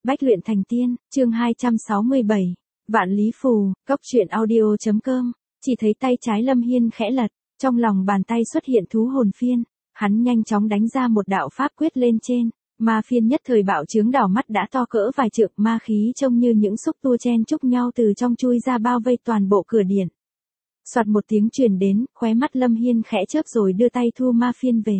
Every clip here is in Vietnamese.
Bách luyện thành tiên, chương 267. Vạn lý phù, cốc truyện audio.com. Chỉ thấy tay trái Lâm Hiên khẽ lật, trong lòng bàn tay xuất hiện thú hồn phiên, hắn nhanh chóng đánh ra một đạo pháp quyết lên trên, ma phiên nhất thời bạo chướng đảo mắt đã to cỡ vài trượng, ma khí trông như những xúc tua chen chúc nhau từ trong chui ra bao vây toàn bộ cửa điện. Soạt một tiếng truyền đến, khóe mắt Lâm Hiên khẽ chớp rồi đưa tay thu ma phiên về.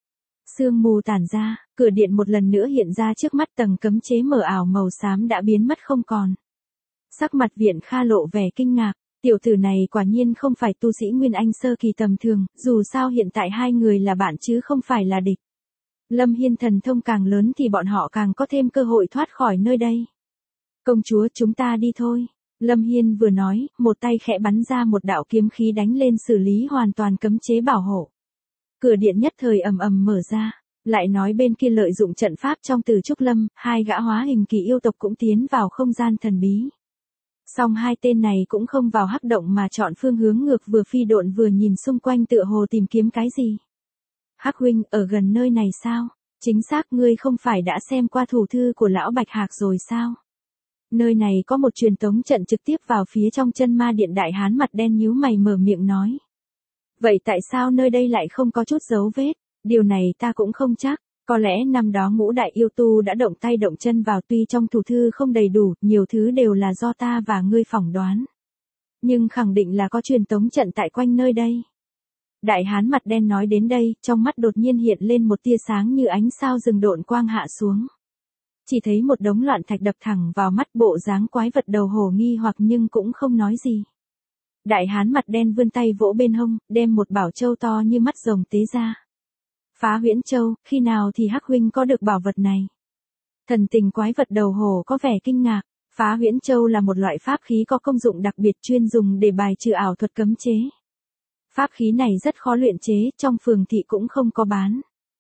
Sương mù tản ra, cửa điện một lần nữa hiện ra trước mắt, tầng cấm chế mờ ảo màu xám đã biến mất không còn. Sắc mặt Viện Kha lộ vẻ kinh ngạc, tiểu tử này quả nhiên không phải tu sĩ Nguyên Anh sơ kỳ tầm thường, dù sao hiện tại hai người là bạn chứ không phải là địch. Lâm Hiên thần thông càng lớn thì bọn họ càng có thêm cơ hội thoát khỏi nơi đây. Công chúa, chúng ta đi thôi. Lâm Hiên vừa nói, một tay khẽ bắn ra một đạo kiếm khí đánh lên xử lý hoàn toàn cấm chế bảo hộ. Cửa điện nhất thời ầm ầm mở ra, lại nói bên kia lợi dụng trận pháp trong Từ Trúc Lâm, hai gã hóa hình kỳ yêu tộc cũng tiến vào không gian thần bí. Song hai tên này cũng không vào hắc động mà chọn phương hướng ngược, vừa phi độn vừa nhìn xung quanh tựa hồ tìm kiếm cái gì. Hắc huynh, ở gần nơi này sao? Chính xác, ngươi không phải đã xem qua thủ thư của lão Bạch Hạc rồi sao? Nơi này có một truyền tống trận trực tiếp vào phía trong chân ma điện. Đại hán mặt đen nhíu mày mở miệng nói. Vậy tại sao nơi đây lại không có chút dấu vết? Điều này ta cũng không chắc, có lẽ năm đó ngũ đại yêu tu đã động tay động chân vào, tuy trong thủ thư không đầy đủ, nhiều thứ đều là do ta và ngươi phỏng đoán. Nhưng khẳng định là có truyền tống trận tại quanh nơi đây. Đại hán mặt đen nói đến đây, trong mắt đột nhiên hiện lên một tia sáng như ánh sao rừng độn quang hạ xuống. Chỉ thấy một đống loạn thạch đập thẳng vào mắt, bộ dáng quái vật đầu hổ nghi hoặc nhưng cũng không nói gì. Đại hán mặt đen vươn tay vỗ bên hông, đem một bảo châu to như mắt rồng tế ra. Phá Huyễn Châu, khi nào thì Hắc huynh có được bảo vật này? Thần tình quái vật đầu hổ có vẻ kinh ngạc. Phá Huyễn Châu là một loại pháp khí có công dụng đặc biệt, chuyên dùng để bài trừ ảo thuật cấm chế. Pháp khí này rất khó luyện chế, trong phường thị cũng không có bán.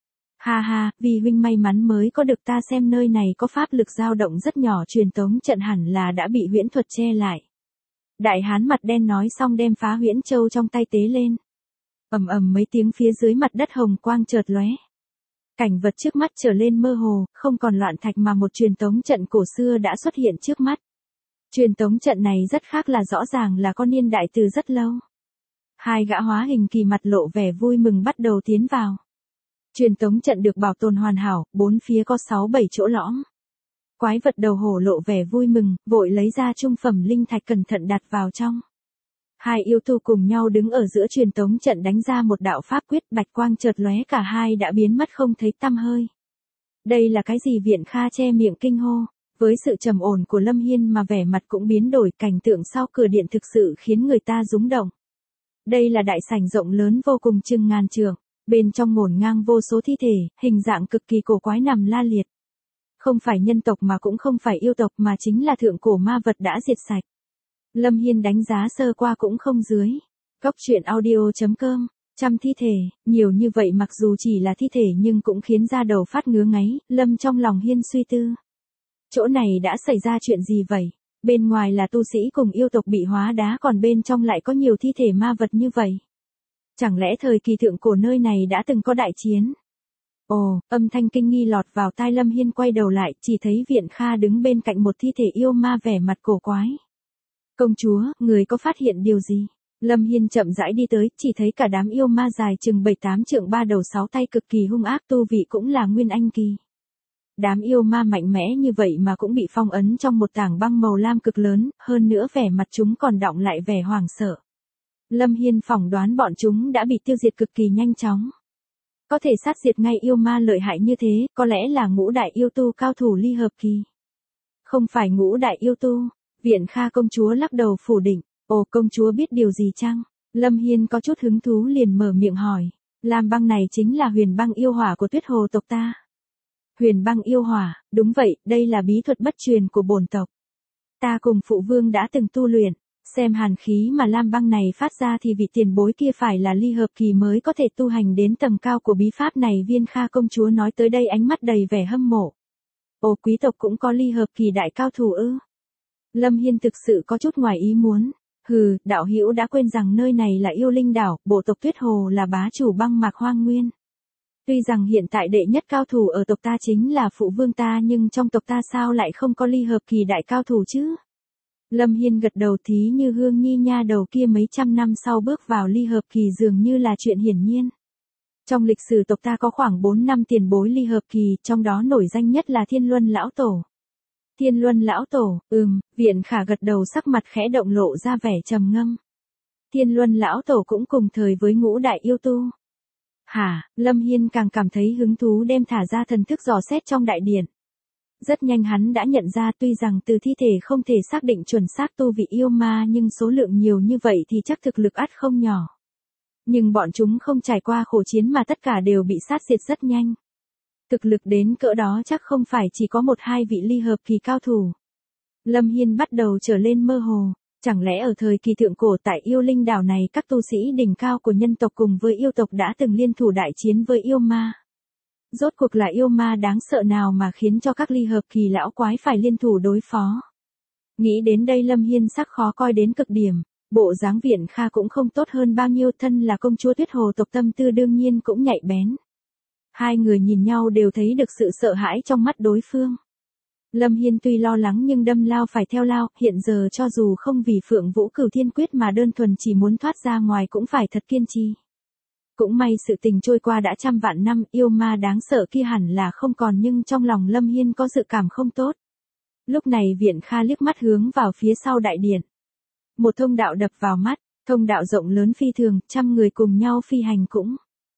Ha ha, vì huynh may mắn mới có được, ta xem nơi này có pháp lực dao động rất nhỏ, truyền tống trận hẳn là đã bị huyễn thuật che lại. Đại hán mặt đen nói xong đem Phá Huyễn Châu trong tay tế lên. Ầm ầm mấy tiếng, phía dưới mặt đất hồng quang chợt lóe. Cảnh vật trước mắt trở lên mơ hồ, không còn loạn thạch mà một truyền tống trận cổ xưa đã xuất hiện trước mắt. Truyền tống trận này rất khác, là rõ ràng là có niên đại từ rất lâu. Hai gã hóa hình kỳ mặt lộ vẻ vui mừng bắt đầu tiến vào. Truyền tống trận được bảo tồn hoàn hảo, bốn phía có 6-7 chỗ lõm. Quái vật đầu hổ lộ vẻ vui mừng, vội lấy ra trung phẩm linh thạch cẩn thận đặt vào trong. Hai yêu tu cùng nhau đứng ở giữa truyền tống trận đánh ra một đạo pháp quyết, bạch quang chợt lóe, cả hai đã biến mất không thấy tăm hơi. Đây là cái gì? Viện Kha che miệng kinh hô, với sự trầm ổn của Lâm Hiên mà vẻ mặt cũng biến đổi, cảnh tượng sau cửa điện thực sự khiến người ta rúng động. Đây là đại sảnh rộng lớn vô cùng chừng ngàn trượng, bên trong ngổn ngang vô số thi thể, hình dạng cực kỳ cổ quái nằm la liệt. Không phải nhân tộc mà cũng không phải yêu tộc, mà chính là thượng cổ ma vật đã diệt sạch. Lâm Hiên đánh giá sơ qua cũng không dưới. Cốc truyện audio.com. Trăm thi thể, nhiều như vậy mặc dù chỉ là thi thể nhưng cũng khiến da đầu phát ngứa ngáy. Lâm trong lòng Hiên suy tư. Chỗ này đã xảy ra chuyện gì vậy? Bên ngoài là tu sĩ cùng yêu tộc bị hóa đá, còn bên trong lại có nhiều thi thể ma vật như vậy. Chẳng lẽ thời kỳ thượng cổ nơi này đã từng có đại chiến? Ồ, âm thanh kinh nghi lọt vào tai Lâm Hiên, quay đầu lại, chỉ thấy Viện Kha đứng bên cạnh một thi thể yêu ma, vẻ mặt cổ quái. Công chúa, người có phát hiện điều gì? Lâm Hiên chậm rãi đi tới, chỉ thấy cả đám yêu ma dài chừng 7-8 trượng, 3 đầu 6 tay, cực kỳ hung ác, tu vị cũng là Nguyên Anh kỳ. Đám yêu ma mạnh mẽ như vậy mà cũng bị phong ấn trong một tảng băng màu lam cực lớn, hơn nữa vẻ mặt chúng còn đọng lại vẻ hoảng sợ. Lâm Hiên phỏng đoán bọn chúng đã bị tiêu diệt cực kỳ nhanh chóng. Có thể sát diệt ngay yêu ma lợi hại như thế, có lẽ là ngũ đại yêu tu cao thủ ly hợp kỳ. Không phải ngũ đại yêu tu. Viện Kha công chúa lắc đầu phủ định. Ồ, công chúa biết điều gì chăng? Lâm Hiên có chút hứng thú liền mở miệng hỏi. Lam băng này chính là huyền băng yêu hỏa của Tuyết Hồ tộc ta. Huyền băng yêu hỏa, đúng vậy, đây là bí thuật bất truyền của bổn tộc. Ta cùng phụ vương đã từng tu luyện, xem hàn khí mà lam băng này phát ra thì vị tiền bối kia phải là ly hợp kỳ mới có thể tu hành đến tầm cao của bí pháp này. Viên Kha công chúa nói tới đây ánh mắt đầy vẻ hâm mộ. Ồ, quý tộc cũng có ly hợp kỳ đại cao thủ ư? Lâm Hiên thực sự có chút ngoài ý muốn. Hừ, đạo hữu đã quên rằng nơi này là Yêu Linh đảo, bộ tộc Tuyết Hồ là bá chủ băng mạc hoang nguyên. Tuy rằng hiện tại đệ nhất cao thủ ở tộc ta chính là phụ vương ta nhưng trong tộc ta sao lại không có ly hợp kỳ đại cao thủ chứ? Lâm Hiên gật đầu thí như Hương Nhi nha đầu kia mấy trăm năm sau bước vào ly hợp kỳ dường như là chuyện hiển nhiên. Trong lịch sử tộc ta có khoảng 4 năm tiền bối ly hợp kỳ, trong đó nổi danh nhất là Thiên Luân Lão Tổ. Thiên Luân Lão Tổ, Viện Khả gật đầu sắc mặt khẽ động lộ ra vẻ trầm ngâm. Thiên Luân Lão Tổ cũng cùng thời với ngũ đại yêu tu. Hả, Lâm Hiên càng cảm thấy hứng thú đem thả ra thần thức dò xét trong đại điện. Rất nhanh hắn đã nhận ra tuy rằng từ thi thể không thể xác định chuẩn xác tu vị yêu ma nhưng số lượng nhiều như vậy thì chắc thực lực ắt không nhỏ. Nhưng bọn chúng không trải qua khổ chiến mà tất cả đều bị sát diệt rất nhanh. Thực lực đến cỡ đó chắc không phải chỉ có một hai vị ly hợp kỳ cao thủ. Lâm Hiên bắt đầu trở lên mơ hồ. Chẳng lẽ ở thời kỳ thượng cổ tại yêu linh đảo này các tu sĩ đỉnh cao của nhân tộc cùng với yêu tộc đã từng liên thủ đại chiến với yêu ma? Rốt cuộc là yêu ma đáng sợ nào mà khiến cho các ly hợp kỳ lão quái phải liên thủ đối phó? Nghĩ đến đây Lâm Hiên sắc khó coi đến cực điểm, bộ dáng Viện Kha cũng không tốt hơn bao nhiêu, thân là công chúa Tuyết Hồ tộc tâm tư đương nhiên cũng nhạy bén. Hai người nhìn nhau đều thấy được sự sợ hãi trong mắt đối phương. Lâm Hiên tuy lo lắng nhưng đâm lao phải theo lao, hiện giờ cho dù không vì Phượng Vũ Cửu Thiên Quyết mà đơn thuần chỉ muốn thoát ra ngoài cũng phải thật kiên trì. Cũng may sự tình trôi qua đã trăm vạn năm, yêu ma đáng sợ kia hẳn là không còn nhưng trong lòng Lâm Hiên có dự cảm không tốt. Lúc này Viện Kha liếc mắt hướng vào phía sau đại điện. Một thông đạo đập vào mắt, thông đạo rộng lớn phi thường, trăm người cùng nhau phi hành cũng.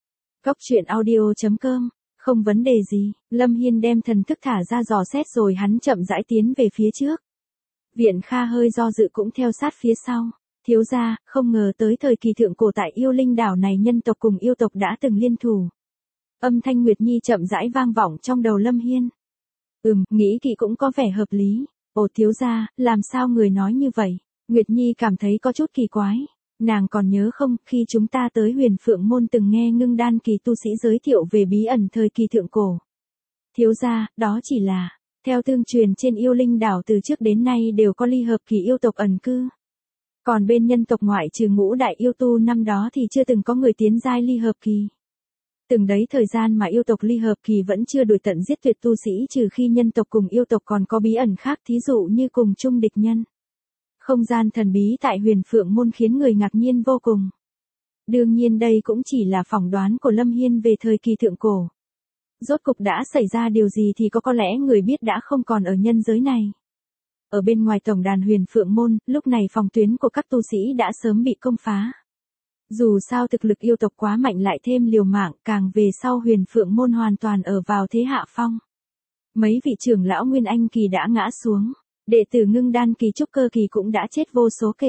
Góc audio.com, không vấn đề gì, Lâm Hiên đem thần thức thả ra dò xét rồi hắn chậm rãi tiến về phía trước. Viện Kha hơi do dự cũng theo sát phía sau. Thiếu gia, không ngờ tới thời kỳ thượng cổ tại yêu linh đảo này nhân tộc cùng yêu tộc đã từng liên thủ. Âm thanh Nguyệt Nhi chậm rãi vang vọng trong đầu Lâm Hiên. Nghĩ kỹ cũng có vẻ hợp lý. Ồ thiếu gia, làm sao người nói như vậy? Nguyệt Nhi cảm thấy có chút kỳ quái. Nàng còn nhớ không, khi chúng ta tới Huyền Phượng Môn từng nghe Ngưng Đan kỳ tu sĩ giới thiệu về bí ẩn thời kỳ thượng cổ. Thiếu gia, đó chỉ là, theo tương truyền trên yêu linh đảo từ trước đến nay đều có ly hợp kỳ yêu tộc ẩn cư. Còn bên nhân tộc ngoại trừ ngũ đại yêu tu năm đó thì chưa từng có người tiến giai ly hợp kỳ. Từng đấy thời gian mà yêu tộc ly hợp kỳ vẫn chưa đuổi tận giết tuyệt tu sĩ trừ khi nhân tộc cùng yêu tộc còn có bí ẩn khác thí dụ như cùng chung địch nhân. Không gian thần bí tại Huyền Phượng Môn khiến người ngạc nhiên vô cùng. Đương nhiên đây cũng chỉ là phỏng đoán của Lâm Hiên về thời kỳ thượng cổ. Rốt cục đã xảy ra điều gì thì có lẽ người biết đã không còn ở nhân giới này. Ở bên ngoài tổng đàn Huyền Phượng Môn, lúc này phòng tuyến của các tu sĩ đã sớm bị công phá. Dù sao thực lực yêu tộc quá mạnh lại thêm liều mạng, càng về sau Huyền Phượng Môn hoàn toàn ở vào thế hạ phong. Mấy vị trưởng lão Nguyên Anh kỳ đã ngã xuống, đệ tử Ngưng Đan kỳ Trúc Cơ kỳ cũng đã chết vô số kể.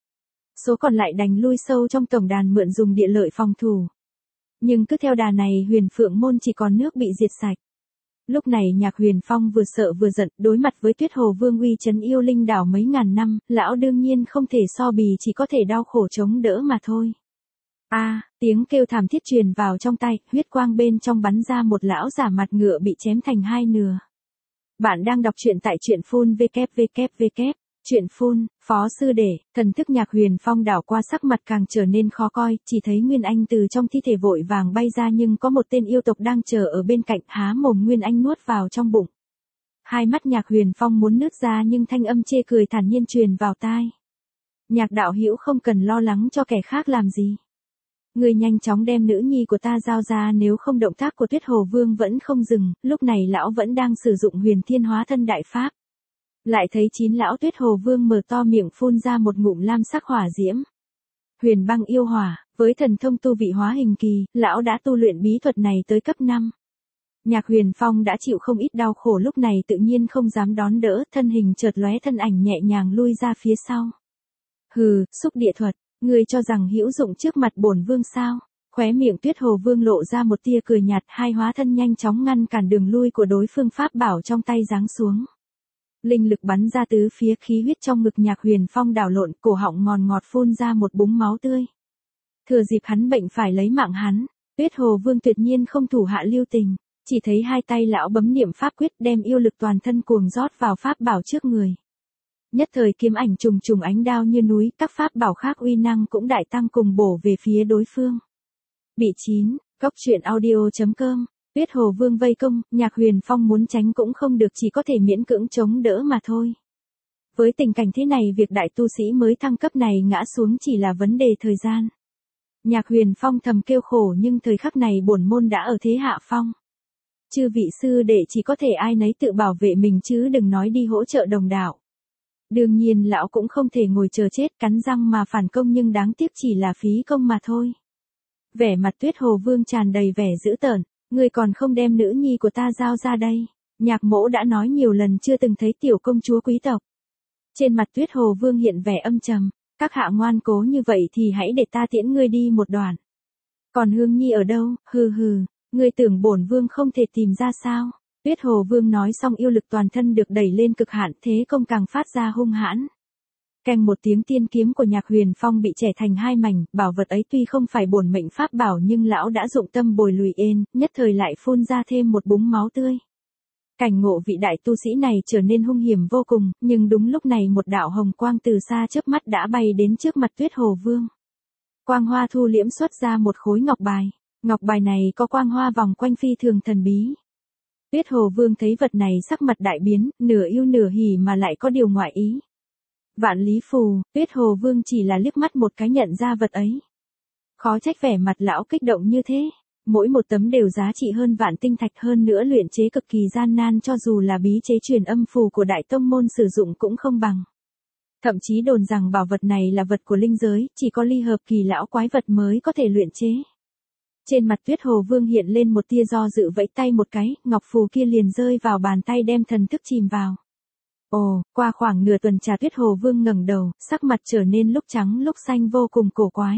Số còn lại đành lui sâu trong tổng đàn mượn dùng địa lợi phòng thủ. Nhưng cứ theo đà này Huyền Phượng Môn chỉ còn nước bị diệt sạch. Lúc này Nhạc Huyền Phong vừa sợ vừa giận, đối mặt với Tuyết Hồ Vương uy chấn yêu linh đảo mấy ngàn năm, lão đương nhiên không thể so bì, chỉ có thể đau khổ chống đỡ mà thôi. Tiếng kêu thảm thiết truyền vào trong tai, huyết quang bên trong bắn ra một lão giả mặt ngựa bị chém thành hai nửa. Bạn đang đọc truyện tại truyện phun www. Truyện phun, phó sư đệ, thần thức Nhạc Huyền Phong đảo qua sắc mặt càng trở nên khó coi, chỉ thấy Nguyên Anh từ trong thi thể vội vàng bay ra nhưng có một tên yêu tộc đang chờ ở bên cạnh, há mồm Nguyên Anh nuốt vào trong bụng. Hai mắt Nhạc Huyền Phong muốn nứt ra nhưng thanh âm chê cười thản nhiên truyền vào tai. Nhạc đạo hữu không cần lo lắng cho kẻ khác làm gì. Người nhanh chóng đem nữ nhi của ta giao ra, nếu không động tác của Tuyết Hồ Vương vẫn không dừng, lúc này lão vẫn đang sử dụng Huyền Thiên Hóa Thân đại pháp. Lại thấy 9 lão Tuyết Hồ Vương mở to miệng phun ra một ngụm lam sắc hỏa diễm. Huyền Băng Yêu Hỏa, với thần thông tu vị hóa hình kỳ, lão đã tu luyện bí thuật này tới cấp 5. Nhạc Huyền Phong đã chịu không ít đau khổ lúc này tự nhiên không dám đón đỡ, thân hình chợt lóe thân ảnh nhẹ nhàng lui ra phía sau. Hừ, xúc địa thuật, ngươi cho rằng hữu dụng trước mặt bổn vương sao? Khóe miệng Tuyết Hồ Vương lộ ra một tia cười nhạt, hai hóa thân nhanh chóng ngăn cản đường lui của đối phương, pháp bảo trong tay giáng xuống. Linh lực bắn ra tứ phía, khí huyết trong ngực Nhạc Huyền Phong đảo lộn, cổ họng ngòn ngọt phun ra một búng máu tươi. Thừa dịp hắn bệnh phải lấy mạng hắn, Tuyết Hồ Vương tuyệt nhiên không thủ hạ lưu tình, chỉ thấy hai tay lão bấm niệm pháp quyết đem yêu lực toàn thân cuồng rót vào pháp bảo trước người. Nhất thời kiếm ảnh trùng trùng, ánh đao như núi, các pháp bảo khác uy năng cũng đại tăng cùng bổ về phía đối phương. Bị 9, Cóc truyện audio.com, Tuyết Hồ Vương vây công, Nhạc Huyền Phong muốn tránh cũng không được, chỉ có thể miễn cưỡng chống đỡ mà thôi. Với tình cảnh thế này, việc đại tu sĩ mới thăng cấp này ngã xuống chỉ là vấn đề thời gian. Nhạc Huyền Phong thầm kêu khổ, nhưng thời khắc này bổn môn đã ở thế hạ phong. Chư vị sư đệ chỉ có thể ai nấy tự bảo vệ mình chứ đừng nói đi hỗ trợ đồng đạo. Đương nhiên lão cũng không thể ngồi chờ chết cắn răng mà phản công, nhưng đáng tiếc chỉ là phí công mà thôi. Vẻ mặt Tuyết Hồ Vương tràn đầy vẻ dữ tợn, ngươi còn không đem nữ nhi của ta giao ra đây. Nhạc mỗ đã nói nhiều lần chưa từng thấy tiểu công chúa quý tộc. Trên mặt Tuyết Hồ Vương hiện vẻ âm trầm, các hạ ngoan cố như vậy thì hãy để ta tiễn ngươi đi một đoạn. Còn Hương Nhi ở đâu, hừ hừ, ngươi tưởng bổn vương không thể tìm ra sao? Tuyết Hồ Vương nói xong yêu lực toàn thân được đẩy lên cực hạn, thế công càng phát ra hung hãn. Keng một tiếng, tiên kiếm của Nhạc Huyền Phong bị chẻ thành hai mảnh, bảo vật ấy tuy không phải bổn mệnh pháp bảo nhưng lão đã dụng tâm bồi lùi ên, nhất thời lại phun ra thêm một búng máu tươi. Cảnh ngộ vị đại tu sĩ này trở nên hung hiểm vô cùng, nhưng đúng lúc này một đạo hồng quang từ xa chớp mắt đã bay đến trước mặt Tuyết Hồ Vương. Quang hoa thu liễm xuất ra một khối ngọc bài. Ngọc bài này có quang hoa vòng quanh phi thường thần bí. Tuyết Hồ Vương thấy vật này sắc mặt đại biến, nửa yêu nửa hỉ mà lại có điều ngoại ý. Vạn lý phù, Tuyết Hồ Vương chỉ là liếc mắt một cái nhận ra vật ấy. Khó trách vẻ mặt lão kích động như thế. Mỗi một tấm đều giá trị hơn vạn tinh thạch, hơn nữa luyện chế cực kỳ gian nan, cho dù là bí chế truyền âm phù của đại tông môn sử dụng cũng không bằng. Thậm chí đồn rằng bảo vật này là vật của linh giới, chỉ có ly hợp kỳ lão quái vật mới có thể luyện chế. Trên mặt Tuyết Hồ Vương hiện lên một tia do dự, vẫy tay một cái, ngọc phù kia liền rơi vào bàn tay đem thần thức chìm vào. Ồ, qua khoảng nửa tuần trà Tuyết Hồ Vương ngẩng đầu, sắc mặt trở nên lúc trắng lúc xanh vô cùng cổ quái.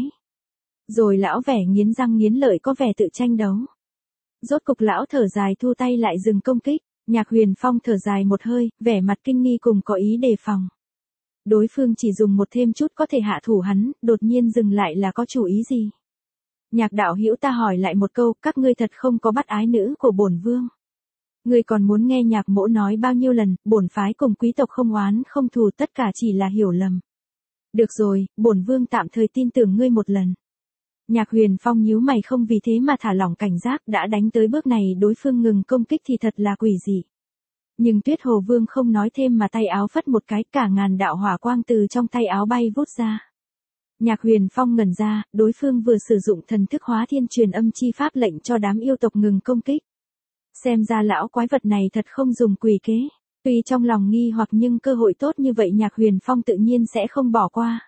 Rồi lão vẻ nghiến răng nghiến lợi, có vẻ tự tranh đấu. Rốt cục lão thở dài thu tay lại dừng công kích, Nhạc Huyền Phong thở dài một hơi, vẻ mặt kinh nghi cùng có ý đề phòng. Đối phương chỉ dùng một thêm chút có thể hạ thủ hắn, đột nhiên dừng lại là có chủ ý gì? Nhạc đạo hữu, ta hỏi lại một câu, các ngươi thật không có bắt ái nữ của bổn vương? Ngươi còn muốn nghe nhạc mỗ nói bao nhiêu lần, bổn phái cùng quý tộc không oán không thù, tất cả chỉ là hiểu lầm. Được rồi, bổn vương tạm thời tin tưởng ngươi một lần. Nhạc Huyền Phong nhíu mày, không vì thế mà thả lỏng cảnh giác, đã đánh tới bước này đối phương ngừng công kích thì thật là quỷ dị. Nhưng Tuyết Hồ Vương không nói thêm mà tay áo phất một cái, cả ngàn đạo hỏa quang từ trong tay áo bay vút ra. Nhạc Huyền Phong ngẩn ra, đối phương vừa sử dụng thần thức hóa thiên truyền âm chi pháp lệnh cho đám yêu tộc ngừng công kích. Xem ra lão quái vật này thật không dùng quỷ kế. Tuy trong lòng nghi hoặc nhưng cơ hội tốt như vậy Nhạc Huyền Phong tự nhiên sẽ không bỏ qua.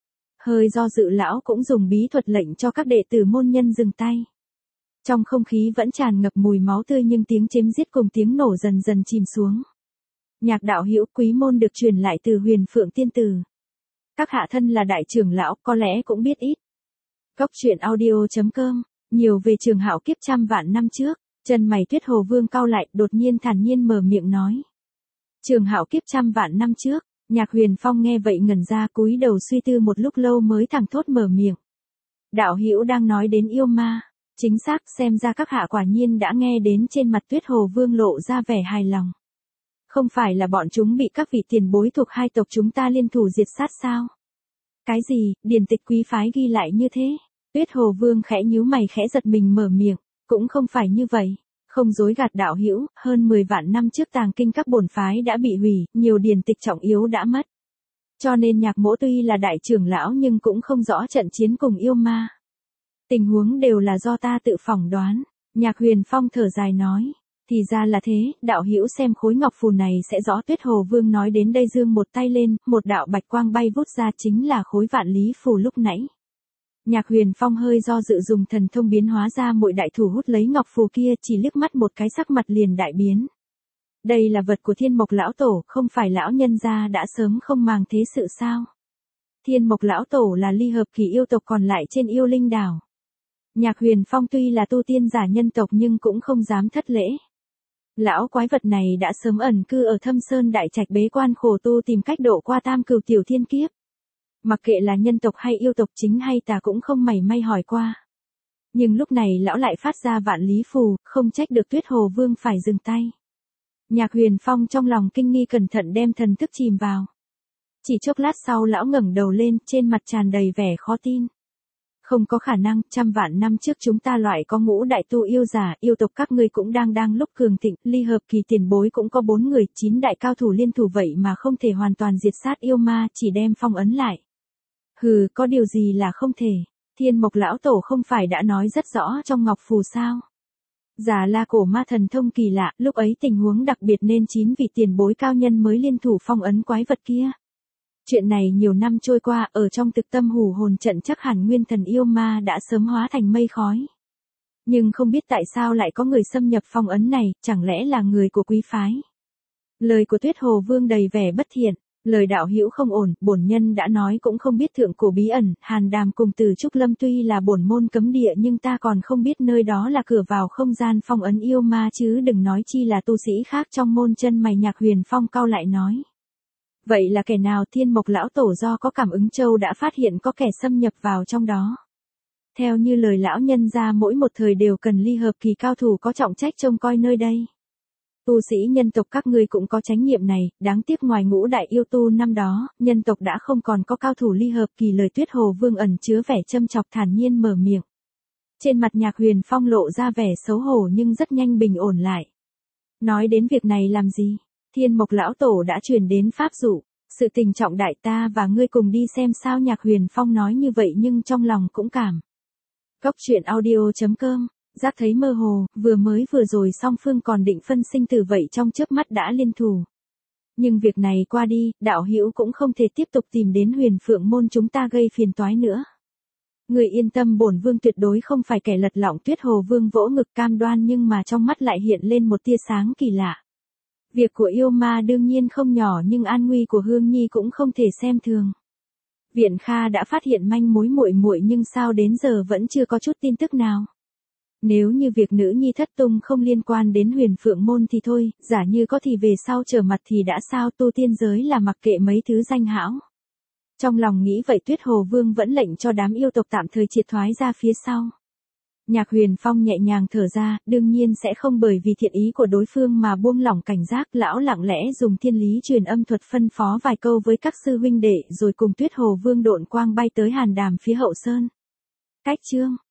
Hơi do dự lão cũng dùng bí thuật lệnh cho các đệ tử môn nhân dừng tay. Trong không khí vẫn tràn ngập mùi máu tươi, nhưng tiếng chém giết cùng tiếng nổ dần dần chìm xuống. Nhạc đạo hữu, quý môn được truyền lại từ Huyền Phượng Tiên Tử. Các hạ thân là đại trưởng lão, có lẽ cũng biết ít. Cóc truyện audio.com, nhiều về Trường Hạo kiếp trăm vạn năm trước. Chân mày Tuyết Hồ Vương cau lại, đột nhiên thản nhiên mở miệng nói. Trường Hạo kiếp trăm vạn năm trước. Nhạc Huyền Phong nghe vậy ngẩn ra, cúi đầu suy tư một lúc lâu mới thẳng thốt mở miệng. Đạo hữu đang nói đến yêu ma. Chính xác, xem ra các hạ quả nhiên đã nghe đến. Trên mặt Tuyết Hồ Vương lộ ra vẻ hài lòng. Không phải là bọn chúng bị các vị tiền bối thuộc hai tộc chúng ta liên thủ diệt sát sao? Cái gì, điển tịch quý phái ghi lại như thế? Tuyết Hồ Vương khẽ nhíu mày, khẽ giật mình mở miệng. Cũng không phải như vậy. Không dối gạt đạo hữu, hơn 10 vạn năm trước tàng kinh các bổn phái đã bị hủy, nhiều điển tịch trọng yếu đã mất. Cho nên nhạc mỗ tuy là đại trưởng lão nhưng cũng không rõ trận chiến cùng yêu ma. Tình huống đều là do ta tự phỏng đoán. Nhạc Huyền Phong thở dài nói. Thì ra là thế, đạo hữu xem khối ngọc phù này sẽ rõ. Tuyết Hồ Vương nói đến đây giương một tay lên, một đạo bạch quang bay vút ra, chính là khối vạn lý phù lúc nãy. Nhạc Huyền Phong hơi do dự dùng thần thông biến hóa ra muội đại thủ hút lấy ngọc phù kia, chỉ liếc mắt một cái sắc mặt liền đại biến. Đây là vật của Thiên Mộc lão tổ, không phải lão nhân gia đã sớm không màng thế sự sao? Thiên Mộc lão tổ là ly hợp kỳ yêu tộc còn lại trên yêu linh đảo. Nhạc Huyền Phong tuy là tu tiên giả nhân tộc nhưng cũng không dám thất lễ. Lão quái vật này đã sớm ẩn cư ở Thâm Sơn đại trạch bế quan khổ tu tìm cách độ qua tam cửu tiểu thiên kiếp. Mặc kệ là nhân tộc hay yêu tộc, chính hay tà cũng không mảy may hỏi qua. Nhưng lúc này lão lại phát ra vạn lý phù, không trách được Tuyết Hồ Vương phải dừng tay. Nhạc Huyền Phong trong lòng kinh nghi cẩn thận đem thần thức chìm vào. Chỉ chốc lát sau lão ngẩng đầu lên, trên mặt tràn đầy vẻ khó tin. Không có khả năng, trăm vạn năm trước chúng ta loại có ngũ đại tu yêu giả, yêu tộc các ngươi cũng đang lúc cường thịnh, ly hợp kỳ tiền bối cũng có 4 người, 9 đại cao thủ liên thủ vậy mà không thể hoàn toàn diệt sát yêu ma, chỉ đem phong ấn lại. Hừ, có điều gì là không thể, Thiên Mộc lão tổ không phải đã nói rất rõ trong ngọc phù sao. Già La cổ ma thần thông kỳ lạ, lúc ấy tình huống đặc biệt nên 9 vị tiền bối cao nhân mới liên thủ phong ấn quái vật kia. Chuyện này nhiều năm trôi qua, ở trong thực tâm hủ hồn trận chắc hẳn nguyên thần yêu ma đã sớm hóa thành mây khói. Nhưng không biết tại sao lại có người xâm nhập phong ấn này, chẳng lẽ là người của quý phái. Lời của Tuyết Hồ Vương đầy vẻ bất thiện, lời đạo hữu không ổn, bổn nhân đã nói cũng không biết thượng cổ bí ẩn, Hàn Đàm cùng Từ Trúc Lâm tuy là bổn môn cấm địa nhưng ta còn không biết nơi đó là cửa vào không gian phong ấn yêu ma chứ đừng nói chi là tu sĩ khác trong môn. Chân mày Nhạc Huyền Phong cau lại nói. Vậy là kẻ nào? Thiên Mộc lão tổ do có cảm ứng châu đã phát hiện có kẻ xâm nhập vào trong đó. Theo như lời lão nhân ra mỗi một thời đều cần ly hợp kỳ cao thủ có trọng trách trông coi nơi đây. Tu sĩ nhân tộc các ngươi cũng có chánh nhiệm này, đáng tiếc ngoài ngũ đại yêu tu năm đó, nhân tộc đã không còn có cao thủ ly hợp kỳ. Lời Tuyết Hồ Vương ẩn chứa vẻ châm chọc thản nhiên mở miệng. Trên mặt Nhạc Huyền Phong lộ ra vẻ xấu hổ nhưng rất nhanh bình ổn lại. Nói đến việc này làm gì? Thiên Mộc lão tổ đã truyền đến pháp dụ, sự tình trọng đại ta và ngươi cùng đi xem sao. Nhạc Huyền Phong nói như vậy nhưng trong lòng cũng cảm. Cốc truyện audio.com, giác thấy mơ hồ, vừa rồi song phương còn định phân sinh tử vậy trong chớp mắt đã liên thủ. Nhưng việc này qua đi, đạo hữu cũng không thể tiếp tục tìm đến Huyền Phượng môn chúng ta gây phiền toái nữa. Người yên tâm, bổn vương tuyệt đối không phải kẻ lật lọng. Tuyết Hồ Vương vỗ ngực cam đoan nhưng mà trong mắt lại hiện lên một tia sáng kỳ lạ. Việc của yêu ma đương nhiên không nhỏ nhưng an nguy của Hương Nhi cũng không thể xem thường. Viện Kha đã phát hiện manh mối muội nhưng sao đến giờ vẫn chưa có chút tin tức nào. Nếu như việc nữ nhi thất tung không liên quan đến Huyền Phượng môn thì thôi, giả như có thì về sau trở mặt thì đã sao, tu tiên giới là mặc kệ mấy thứ danh hão. Trong lòng nghĩ vậy Tuyết Hồ Vương vẫn lệnh cho đám yêu tộc tạm thời triệt thoái ra phía sau. Nhạc Huyền Phong nhẹ nhàng thở ra, đương nhiên sẽ không bởi vì thiện ý của đối phương mà buông lỏng cảnh giác. Lão lặng lẽ dùng thiên lý truyền âm thuật phân phó vài câu với các sư huynh đệ rồi cùng Tuyết Hồ Vương độn quang bay tới Hàn Đàm phía hậu sơn. Cách chương